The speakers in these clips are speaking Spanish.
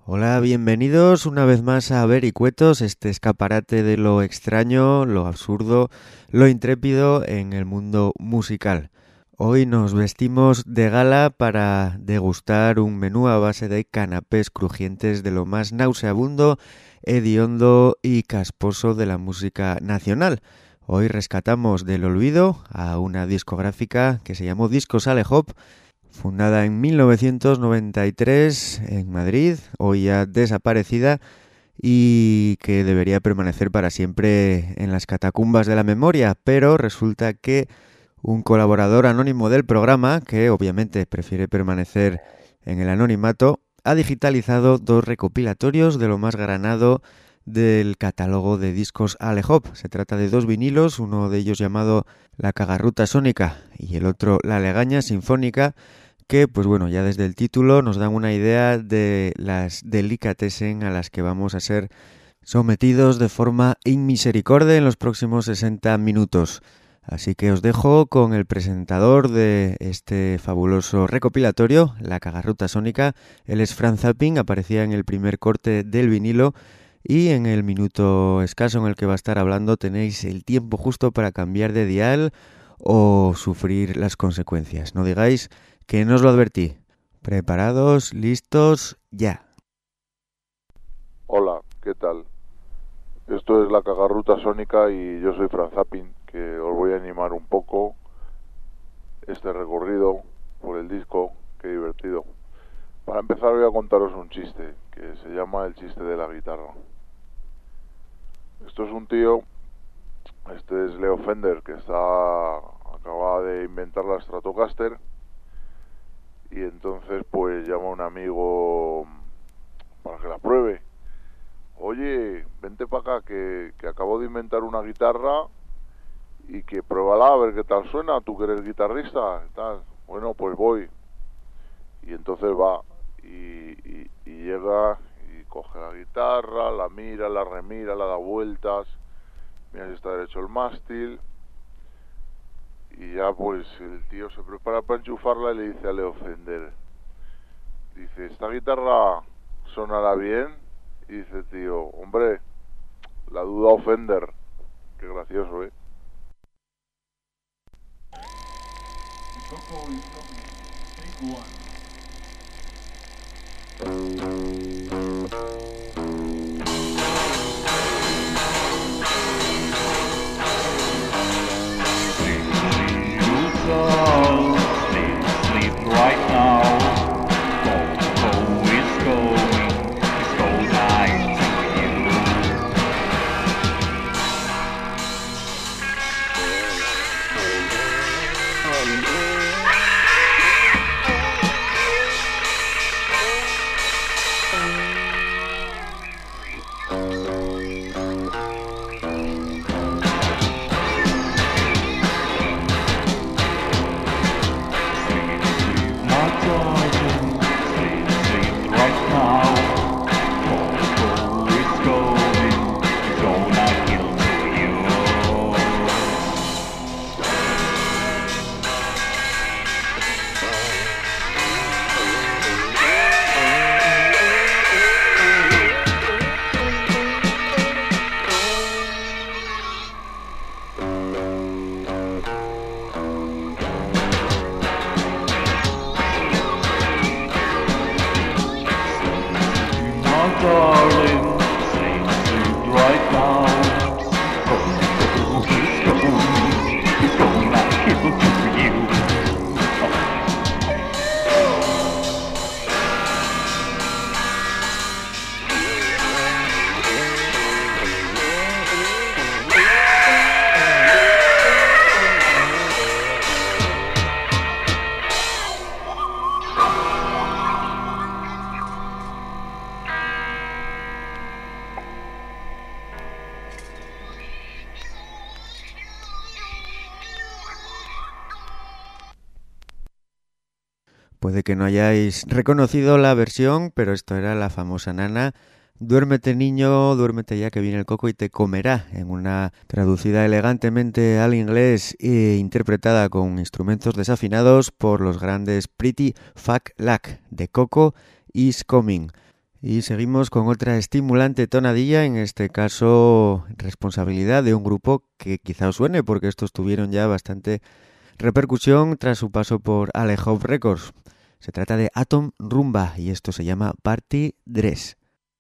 Hola, bienvenidos una vez más a Vericuetos, este escaparate de lo extraño, lo absurdo, lo intrépido en el mundo musical. Hoy nos vestimos de gala para degustar un menú a base de canapés crujientes de lo más nauseabundo, hediondo y casposo de la música nacional. Hoy rescatamos del olvido a una discográfica que se llamó Discos Alehop, fundada en 1993 en Madrid, hoy ya desaparecida y que debería permanecer para siempre en las catacumbas de la memoria, pero resulta que un colaborador anónimo del programa, que obviamente prefiere permanecer en el anonimato, ha digitalizado dos recopilatorios de lo más granado del catálogo de discos Alehop. Se trata de dos vinilos, uno de ellos llamado La Cagarruta Sónica y el otro La Legaña Sinfónica, que, pues bueno, ya desde el título nos dan una idea de las delicatessen a las que vamos a ser sometidos de forma inmisericorde en los próximos 60 minutos. Así que os dejo con el presentador de este fabuloso recopilatorio, La Cagarruta Sónica. Él es Franz Zapping, aparecía en el primer corte del vinilo y en el minuto escaso en el que va a estar hablando tenéis el tiempo justo para cambiar de dial o sufrir las consecuencias. No digáis que no os lo advertí. Preparados, listos, ya. Hola, ¿qué tal? Esto es La Cagarruta Sónica y yo soy Franz Zapping, que os voy a animar un poco este recorrido por el disco. Qué divertido. Para empezar voy a contaros un chiste, que se llama el chiste de la guitarra. Esto es un tío, este es Leo Fender, que acaba de inventar la Stratocaster. Y entonces pues llama a un amigo para que la pruebe. Oye, vente para acá que acabo de inventar una guitarra y que pruébala a ver qué tal suena, tú que eres guitarrista y tal. Bueno, pues voy. Y entonces va y llega y coge la guitarra, la mira, la remira, la da vueltas, mira si está derecho el mástil. Y ya pues el tío se prepara para enchufarla y le dice a Leo Fender, dice, ¿esta guitarra sonará bien? Y dice el tío, hombre, la duda Fender. Qué gracioso, ¿eh? Sleep right now. Go is going. It's go night to you. Puede que no hayáis reconocido la versión, pero esto era la famosa nana Duérmete niño, duérmete ya que viene el coco y te comerá, en una traducida elegantemente al inglés e interpretada con instrumentos desafinados por los grandes Pretty Fuck Luck de Coco is Coming. Y seguimos con otra estimulante tonadilla, en este caso responsabilidad de un grupo que quizá os suene porque estos tuvieron ya bastante repercusión tras su paso por Alejo Records. Se trata de Atom Rumba y esto se llama Party Dress.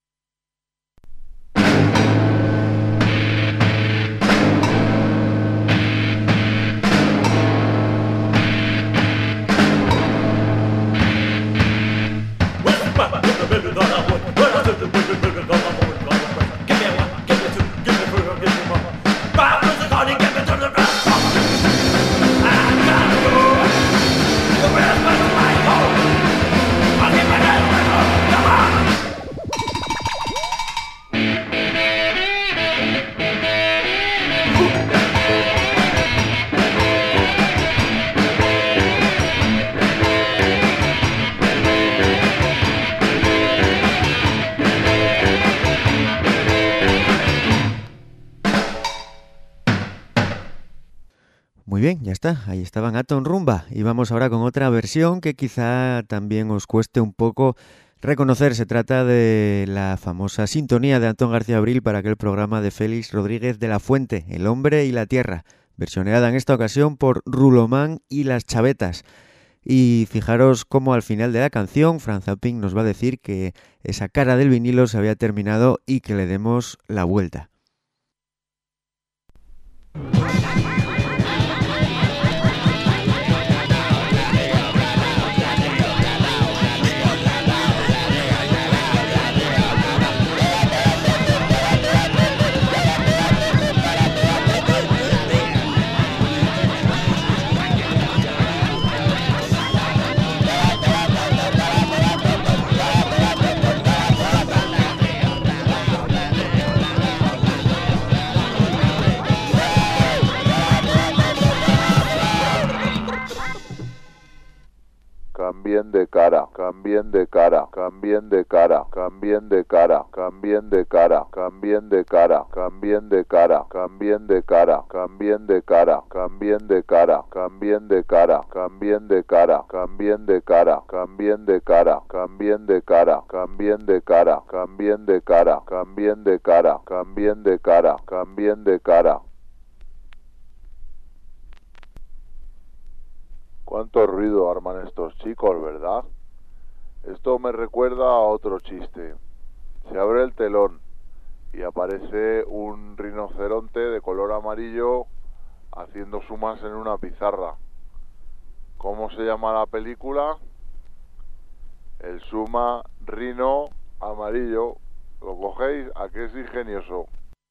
Muy bien, ya está, ahí estaban Atom Rumba y vamos ahora con otra versión que quizá también os cueste un poco reconocer. Se trata de la famosa sintonía de Antón García Abril para aquel programa de Félix Rodríguez de la Fuente, El hombre y la tierra, versioneada en esta ocasión por Rulomán y las Chavetas. Y fijaros cómo al final de la canción Franz Zapping nos va a decir que esa cara del vinilo se había terminado y que le demos la vuelta. Cambien de cara, cambien de cara, cambien de cara, cambien de cara, cambien de cara, cambien de cara, cambien de cara, cambien de cara, cambien de cara, cambien de cara, cambien de cara, cambien de cara, cambien de cara, cambien de cara, cambien de cara, cambien de cara, cambien de cara, cambien de cara, cambien de cara, cambien de cara. Cuánto ruido arman estos chicos, ¿verdad? Esto me recuerda a otro chiste. Se abre el telón y aparece un rinoceronte de color amarillo haciendo sumas en una pizarra. ¿Cómo se llama la película? El suma rino amarillo. ¿Lo cogéis? ¿A qué es ingenioso?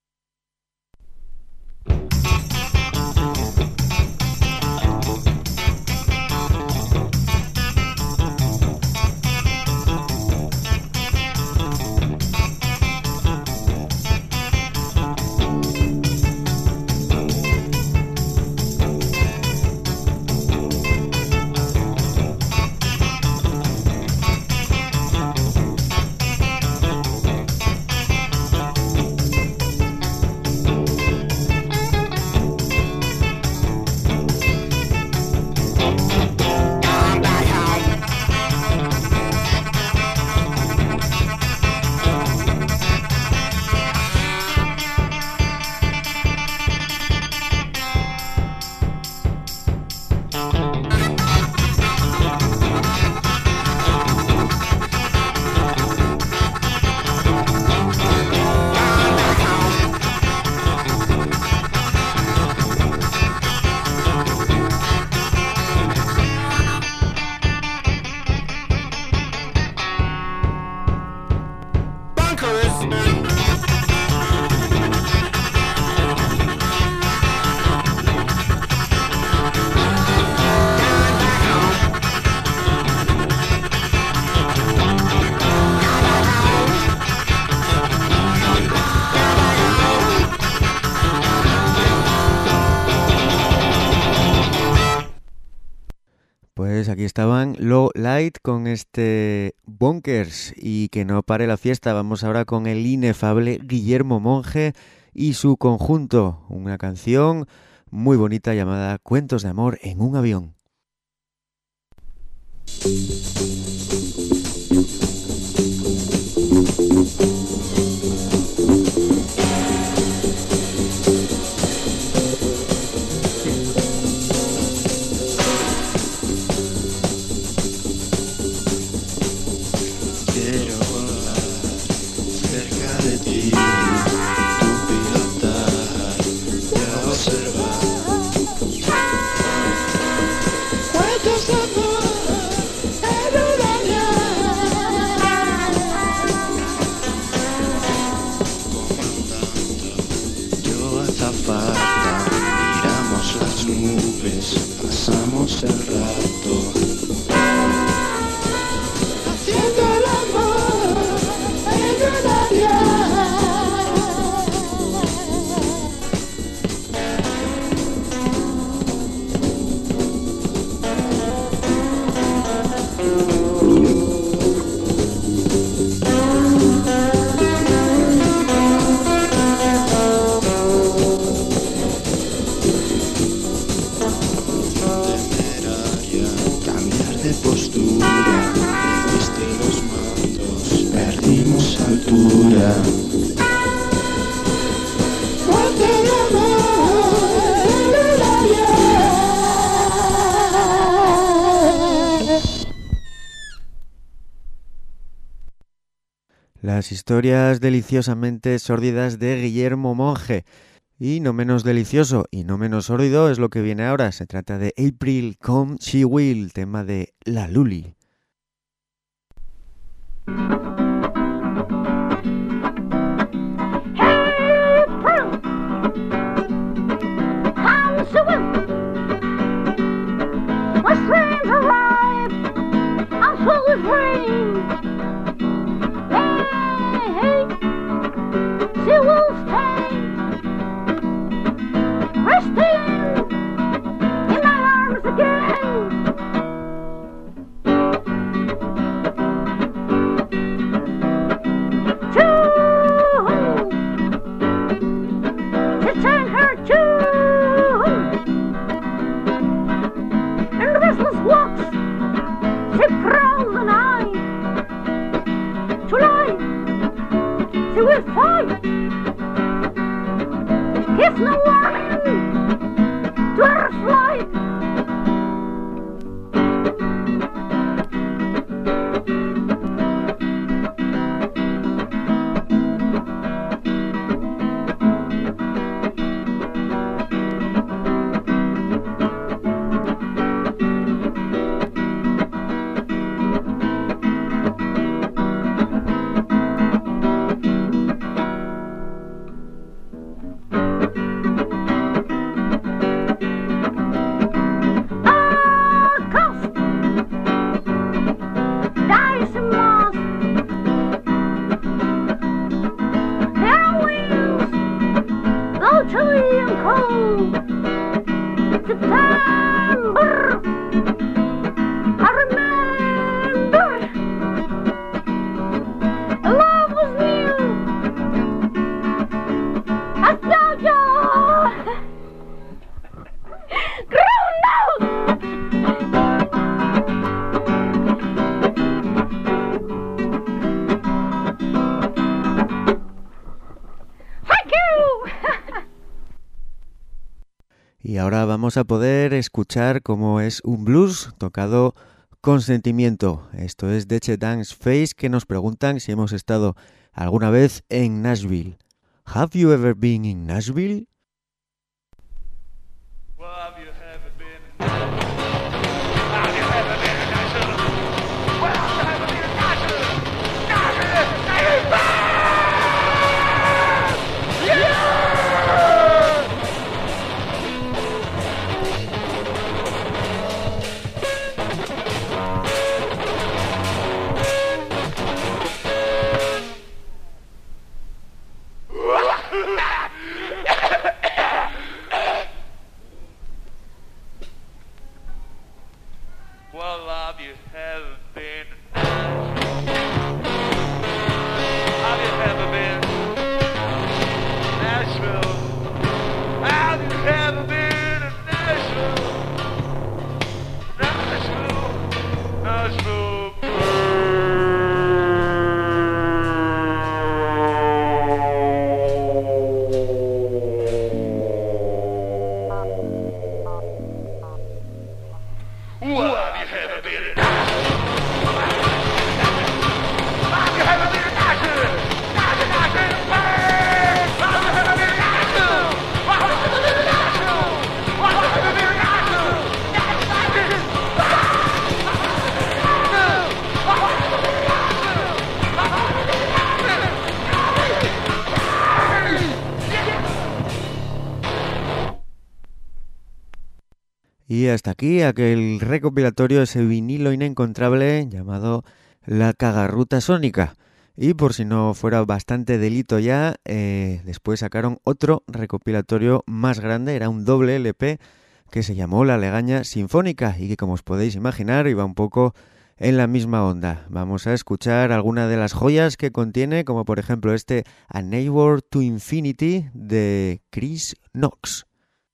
Pues aquí estaban Low Light con este Bunkers y que no pare la fiesta. Vamos ahora con el inefable Guillermo Monge y su conjunto, una canción muy bonita llamada Cuentos de amor en un avión. el rato. Haciendo el amor en un avión. Postura, desde los mandos perdimos altura. Porque el amor en un avión. Las historias deliciosamente sórdidas de Guillermo Monge. Y no menos delicioso y no menos sórdido es lo que viene ahora. Se trata de April Come She Will, tema de La Luli. Y ahora vamos a poder escuchar cómo es un blues tocado con sentimiento. Esto es Deche Dance Face, que nos preguntan si hemos estado alguna vez en Nashville. Have you ever been in Nashville? Well, have you ever been in Nashville? Have you ever been in Nashville? Well, have you ever been in Nashville? Nashville! Nashville! Y hasta aquí aquel recopilatorio, ese vinilo inencontrable llamado La Cagarruta Sónica. Y por si no fuera bastante delito ya, después sacaron otro recopilatorio más grande, era un doble LP que se llamó La Legaña Sinfónica y que, como os podéis imaginar, iba un poco en la misma onda. Vamos a escuchar algunas de las joyas que contiene, como por ejemplo este A Neighbor to Infinity de Chris Knox.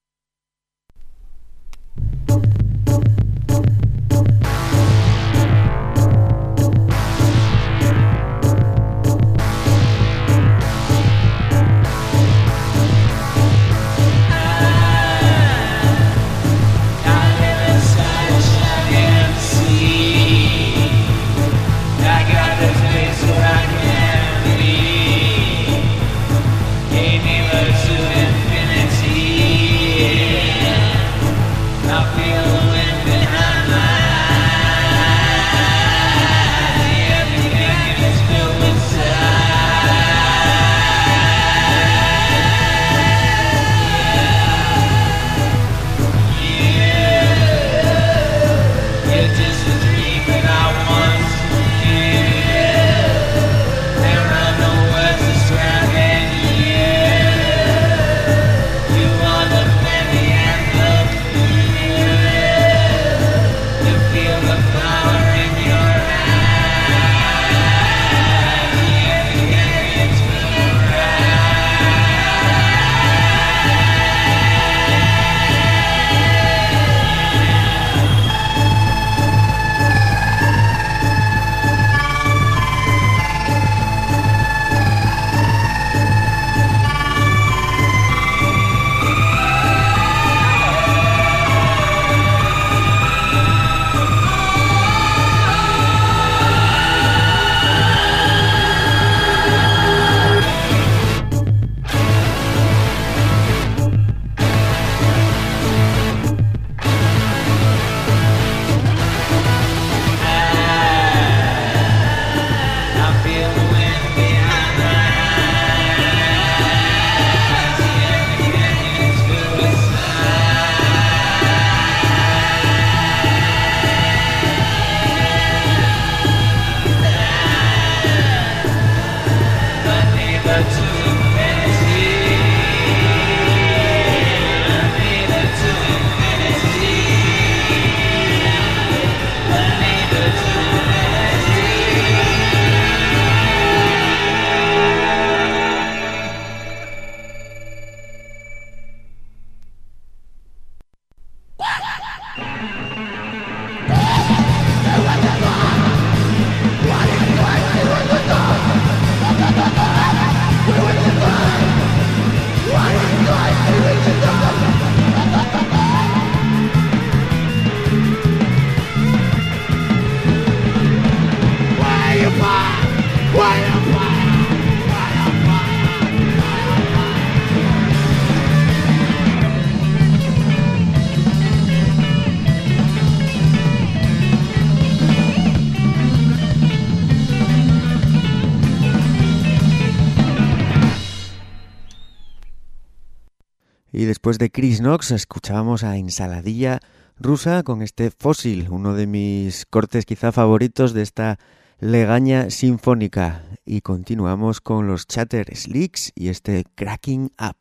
Y después de Chris Knox escuchábamos a Ensaladilla Rusa con este Fósil, uno de mis cortes quizá favoritos de esta legaña sinfónica. Y continuamos con los Chatter Slicks y este Cracking Up.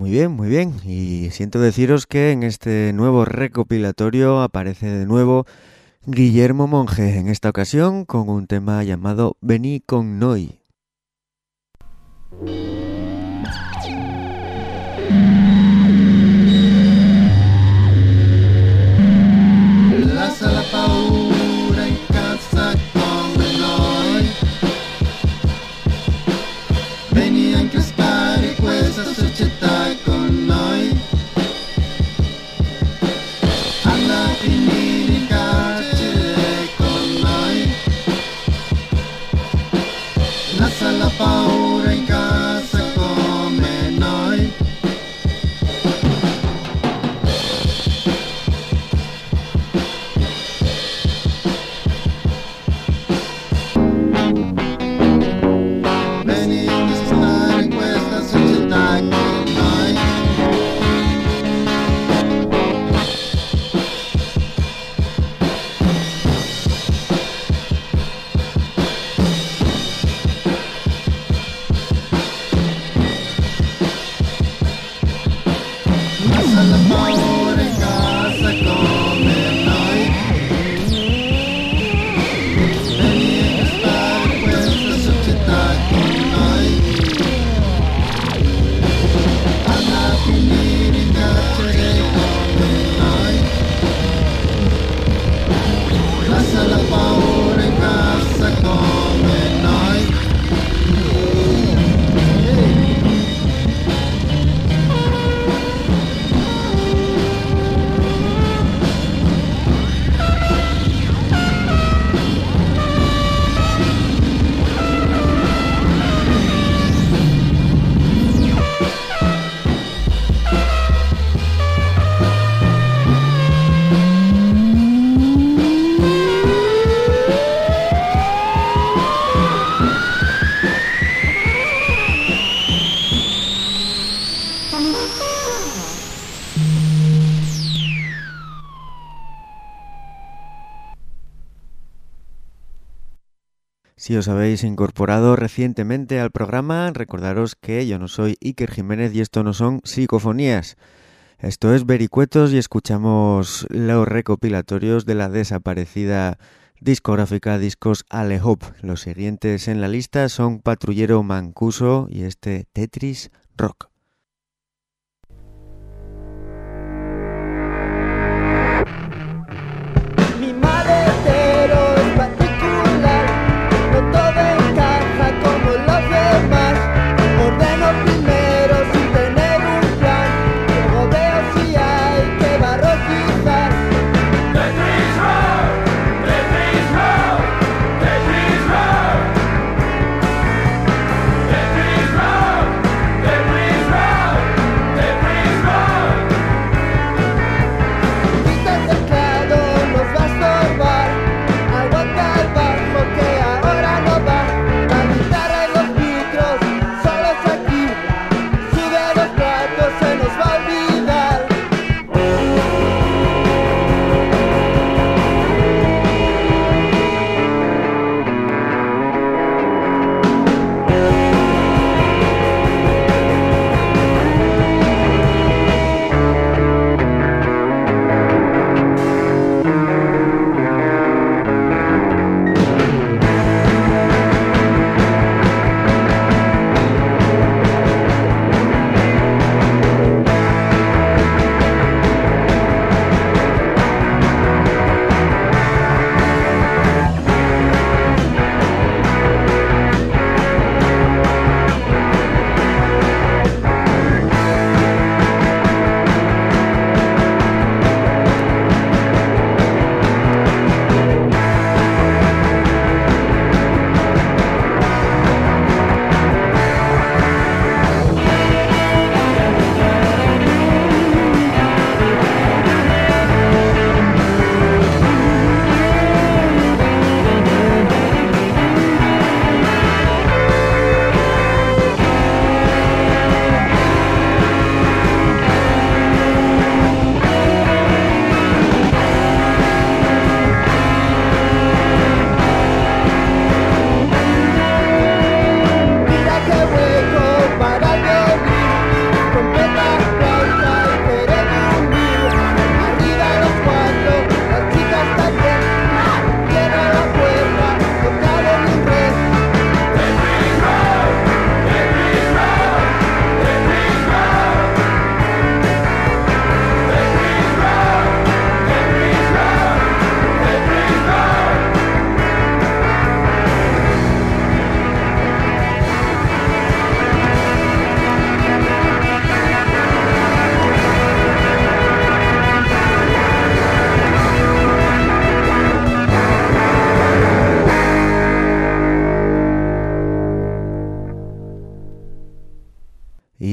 Muy bien, muy bien. Y siento deciros que en este nuevo recopilatorio aparece de nuevo Guillermo Monge, en esta ocasión con un tema llamado Vení con Noi. Lascia la paura in casa come noi. Vieni a increspare questa società con noi. Anda a finire in carcere con noi. Lascia la paura in casa come noi. Vieni a stare in questa società con noi. Lascia la paura in casa come noi. Vieni a stare in questa società con noi. Anda a finire in carcere come noi. Lascia la paura in casa come noi. Si os habéis incorporado recientemente al programa, recordaros que yo no soy Iker Jiménez y esto no son psicofonías. Esto es Vericuetos y escuchamos los recopilatorios de la desaparecida discográfica Discos Ale Hop. Los siguientes en la lista son Patrullero Mancuso y este Tetris Rock. Mi maletero es particular, no todo encaja como los demás. Ordeno primero sin tener un plan, luego veo si hay que barrotizar. Tetris Rock, Tetris Rock, Tetris Rock, Tetris Rock, Tetris Rock.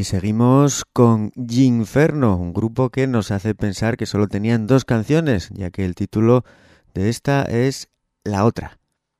Y seguimos con Ginferno, un grupo que nos hace pensar que solo tenían 2 canciones, ya que el título de esta es La Otra.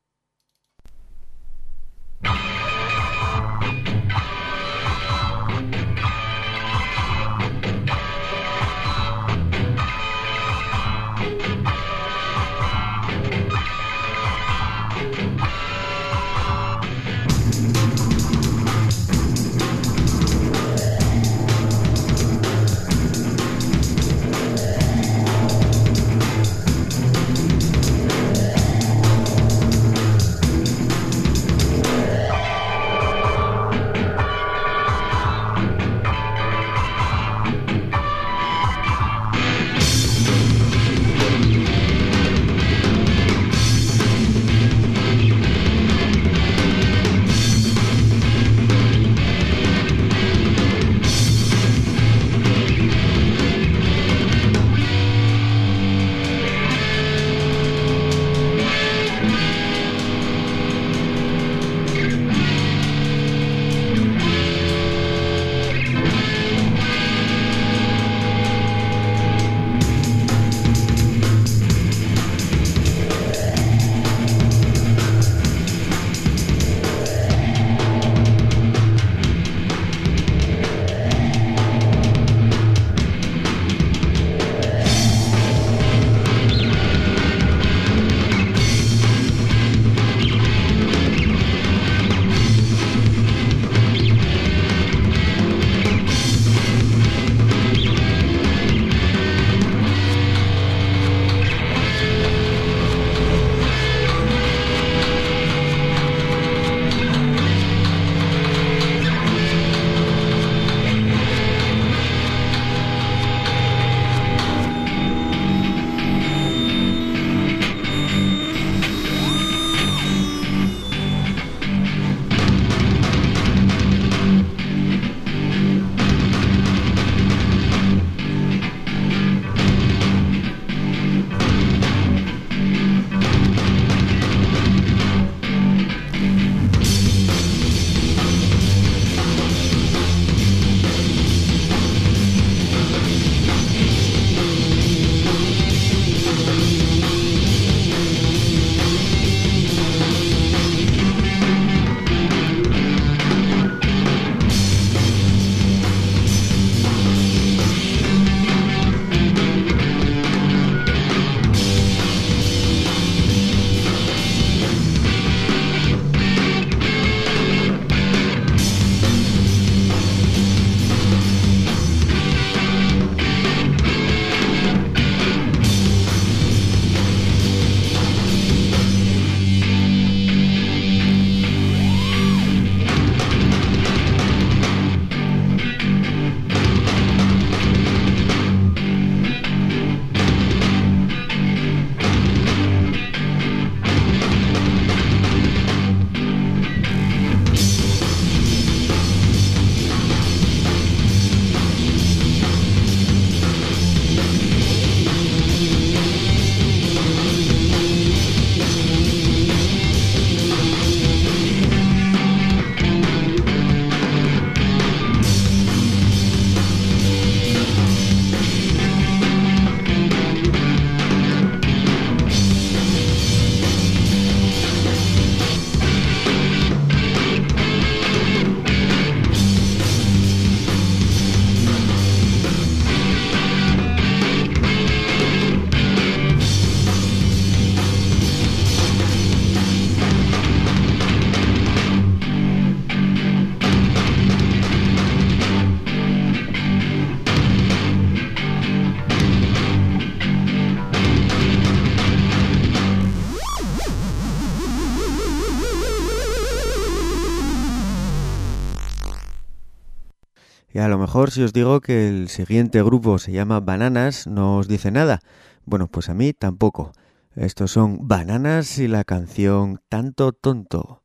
Y a lo mejor si os digo que el siguiente grupo se llama Bananas, no os dice nada. Bueno, pues a mí tampoco. Estos son Bananas y la canción Tanto Tonto.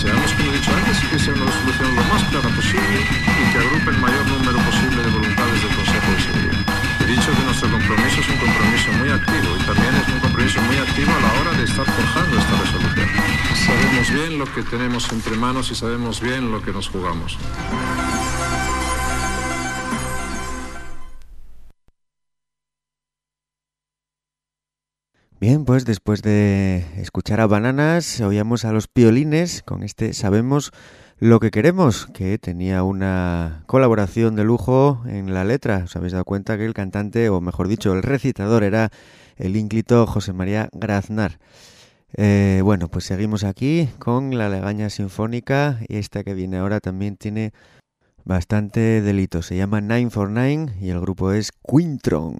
Deseamos, como he dicho antes, que sea una resolución lo más clara posible y que agrupe el mayor número posible de voluntades del Consejo de Seguridad. He dicho que nuestro compromiso es un compromiso muy activo y también es un compromiso muy activo a la hora de estar forjando esta resolución. Sabemos bien lo que tenemos entre manos y sabemos bien lo que nos jugamos. Bien, pues después de escuchar a Bananas, oíamos a Los Piolines con este Sabemos lo que queremos, que tenía una colaboración de lujo en la letra. ¿Os habéis dado cuenta que el cantante, o mejor dicho, el recitador era el ínclito José María Graznar? Bueno, pues seguimos aquí con la Legaña Sinfónica y esta que viene ahora también tiene bastante delito. Se llama 949 y el grupo es Quintron.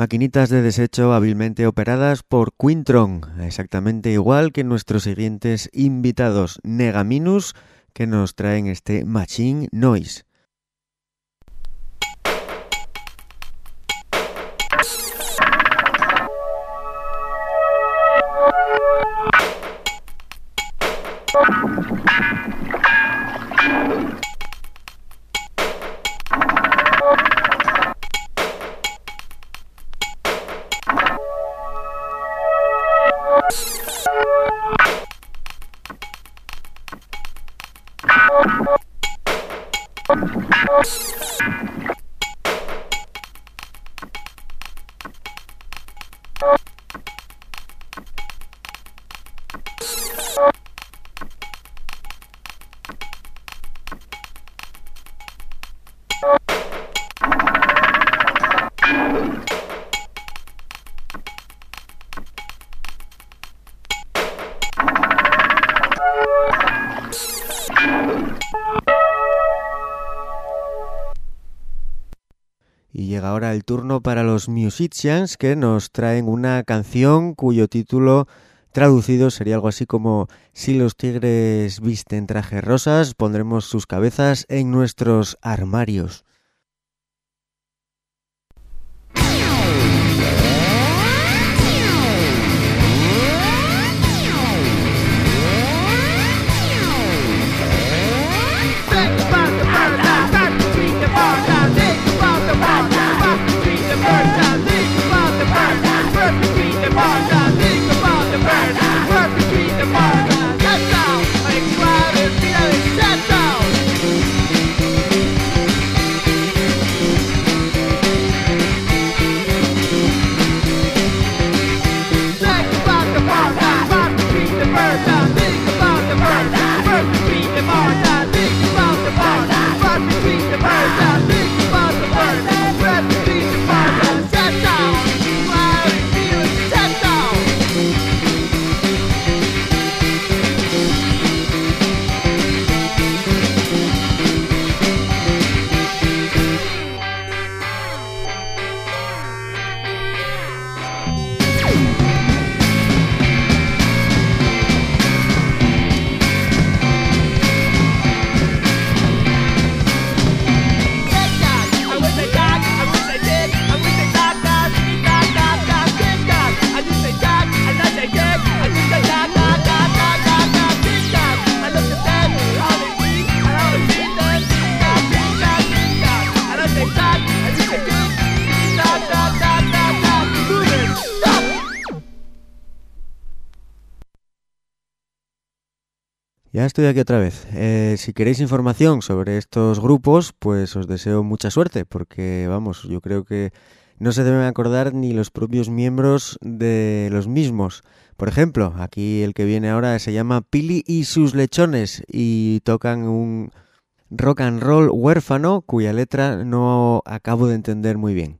Maquinitas de desecho hábilmente operadas por Quintron, exactamente igual que nuestros siguientes invitados, Negaminus, que nos traen este Machine Noise. Y llega ahora el turno para los Musicians, que nos traen una canción cuyo título traducido sería algo así como: si los tigres visten trajes rosas, pondremos sus cabezas en nuestros armarios. Ya estoy aquí otra vez. Si queréis información sobre estos grupos, pues os deseo mucha suerte, porque vamos, yo creo que no se deben acordar ni los propios miembros de los mismos. Por ejemplo, aquí el que viene ahora se llama Pili y sus lechones y tocan un rock and roll huérfano cuya letra no acabo de entender muy bien.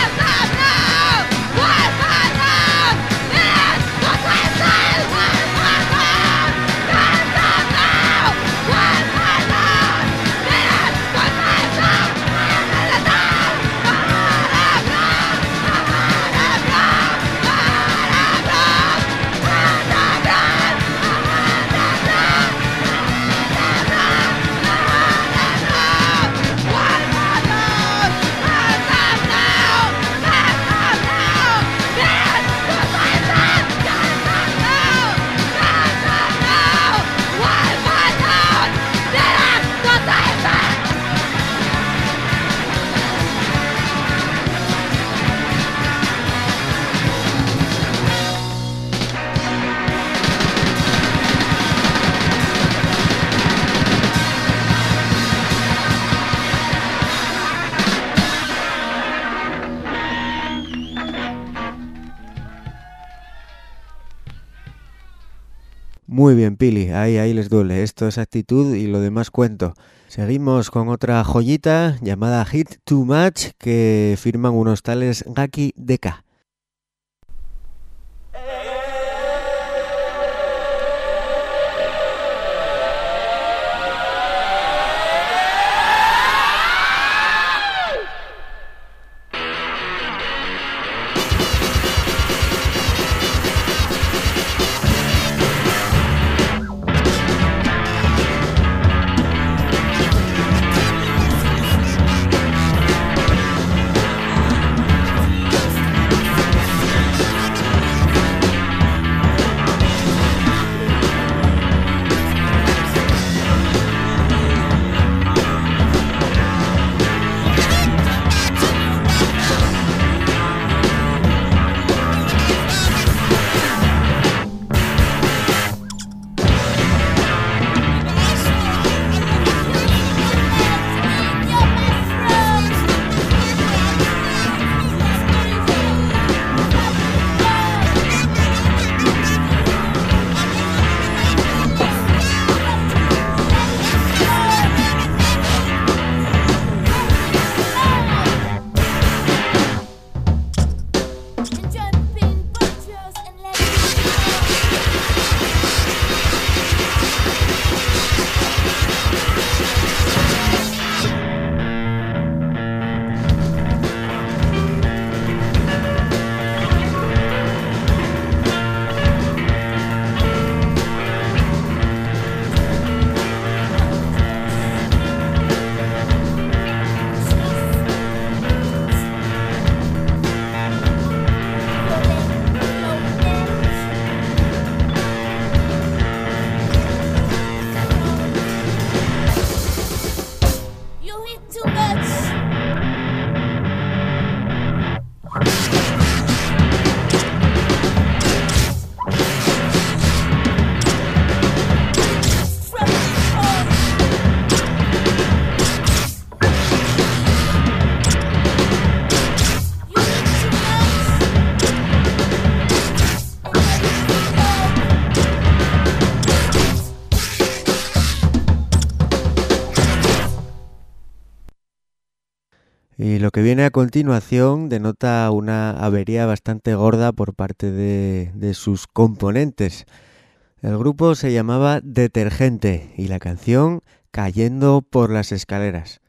Wow! Muy bien, Pili, ahí les duele. Esto es actitud y lo demás cuento. Seguimos con otra joyita llamada Hit Too Much que firman unos tales Gaki Deka. Y lo que viene a continuación denota una avería bastante gorda por parte de sus componentes. El grupo se llamaba Detergente y la canción Cayendo por las escaleras.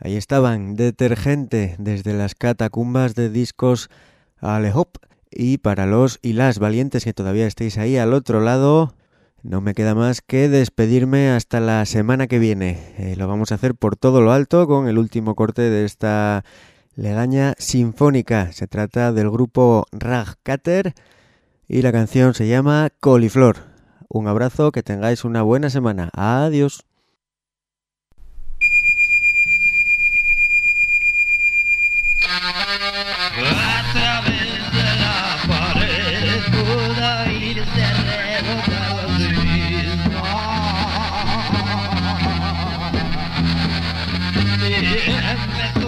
Ahí estaban, Detergente, desde las catacumbas de discos Ale Hop. Y para los y las valientes que todavía estéis ahí al otro lado, no me queda más que despedirme hasta la semana que viene. Lo vamos a hacer por todo lo alto con el último corte de esta legaña sinfónica. Se trata del grupo Ragcatter y la canción se llama Coliflor. Un abrazo, que tengáis una buena semana. Adiós. A través de la pared pudo oírse rebotar los mismos. Y empezó